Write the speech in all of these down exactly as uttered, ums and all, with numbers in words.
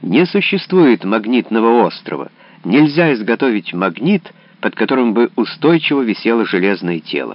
Не существует магнитного острова. Нельзя изготовить магнит, под которым бы устойчиво висело железное тело.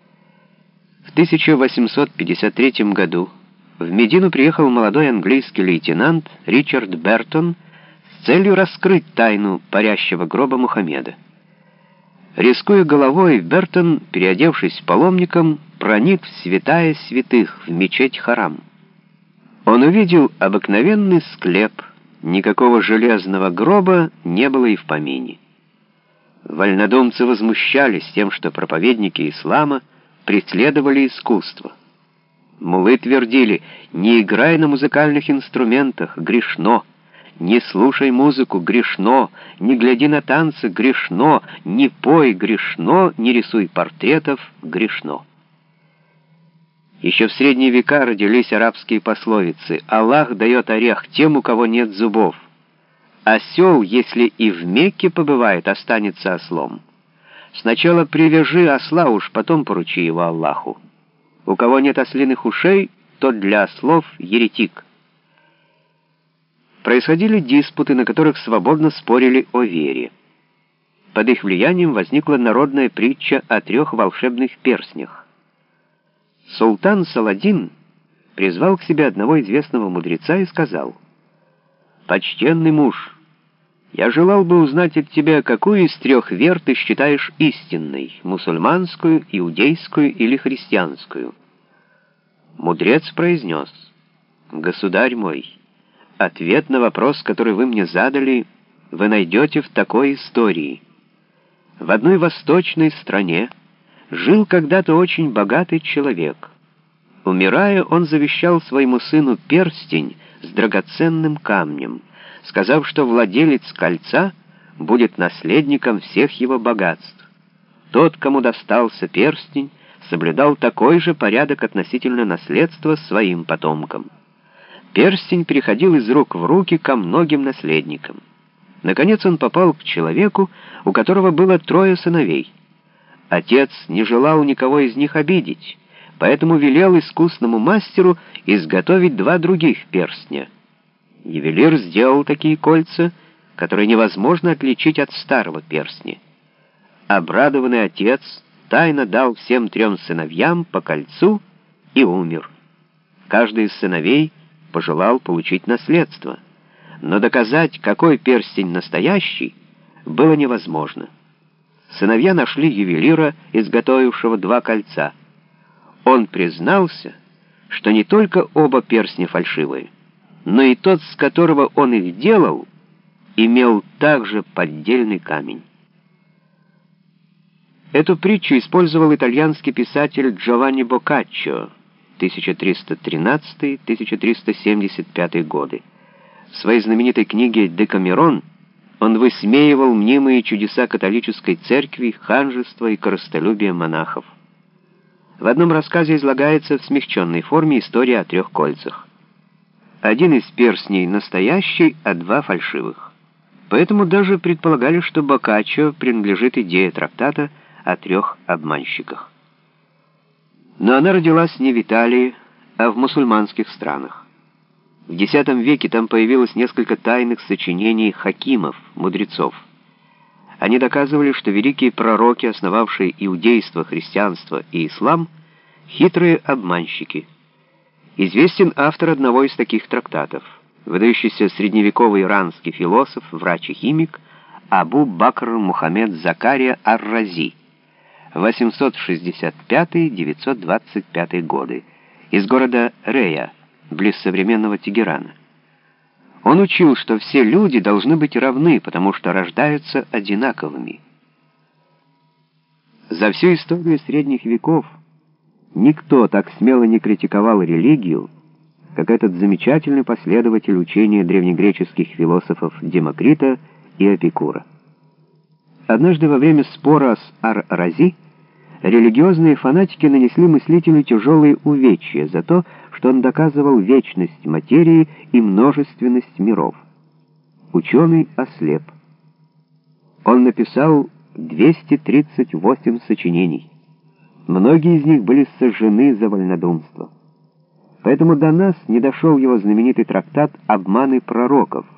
В тысяча восемьсот пятьдесят третьем году в Медину приехал молодой английский лейтенант Ричард Бертон с целью раскрыть тайну парящего гроба Мухаммеда. Рискуя головой, Бертон, переодевшись паломником, проник в святая святых, в мечеть Харам. Он увидел обыкновенный склеп, никакого железного гроба не было и в помине. Вольнодумцы возмущались тем, что проповедники ислама преследовали искусство. Муллы твердили: «Не играй на музыкальных инструментах, грешно! Не слушай музыку, грешно! Не гляди на танцы, грешно! Не пой, грешно! Не рисуй портретов, грешно!» Еще в средние века родились арабские пословицы: «Аллах дает орех тем, у кого нет зубов. Осел, если и в Мекке побывает, останется ослом. Сначала привяжи осла, уж потом поручи его Аллаху. У кого нет ослиных ушей, тот для ослов еретик». Происходили диспуты, на которых свободно спорили о вере. Под их влиянием возникла народная притча о трех волшебных перстнях. Султан Саладин призвал к себе одного известного мудреца и сказал: «Почтенный муж, я желал бы узнать от тебя, какую из трех вер ты считаешь истинной, мусульманскую, иудейскую или христианскую». Мудрец произнес: «Государь мой, ответ на вопрос, который вы мне задали, вы найдете в такой истории. В одной восточной стране жил когда-то очень богатый человек. Умирая, он завещал своему сыну перстень с драгоценным камнем, сказав, что владелец кольца будет наследником всех его богатств. Тот, кому достался перстень, соблюдал такой же порядок относительно наследства своим потомкам. Перстень переходил из рук в руки ко многим наследникам. Наконец он попал к человеку, у которого было трое сыновей. Отец не желал никого из них обидеть, поэтому велел искусному мастеру изготовить два других перстня. Ювелир сделал такие кольца, которые невозможно отличить от старого перстня. Обрадованный отец тайно дал всем трем сыновьям по кольцу и умер. Каждый из сыновей пожелал получить наследство, но доказать, какой перстень настоящий, было невозможно. Сыновья нашли ювелира, изготовившего два кольца. Он признался, что не только оба перстня фальшивые, но и тот, с которого он их делал, имел также поддельный камень. Эту притчу использовал итальянский писатель Джованни Боккаччо тысяча триста тринадцатый — тысяча триста семьдесят пятый годы. В своей знаменитой книге «Декамерон» он высмеивал мнимые чудеса католической церкви, ханжество и корыстолюбие монахов. В одном рассказе излагается в смягченной форме история о трех кольцах. Один из перстней настоящий, а два фальшивых. Поэтому даже предполагали, что Боккаччо принадлежит идее трактата о трех обманщиках. Но она родилась не в Италии, а в мусульманских странах. В X веке там появилось несколько тайных сочинений хакимов, мудрецов. Они доказывали, что великие пророки, основавшие иудейство, христианство и ислам, хитрые обманщики. Известен автор одного из таких трактатов, выдающийся средневековый иранский философ, врач и химик Абу Бакр Мухаммед Закария ар-Рази, восемьсот шестьдесят пятый — девятьсот двадцать пятый годы, из города Рея, близ современного Тегерана. Он учил, что все люди должны быть равны, потому что рождаются одинаковыми. За всю историю средних веков никто так смело не критиковал религию, как этот замечательный последователь учения древнегреческих философов Демокрита и Эпикура. Однажды во время спора с ар-Рази религиозные фанатики нанесли мыслителю тяжелые увечья за то, что он доказывал вечность материи и множественность миров. Ученый ослеп. Он написал двести тридцать восемь сочинений. Многие из них были сожжены за вольнодумство. Поэтому до нас не дошел его знаменитый трактат «Обманы пророков»,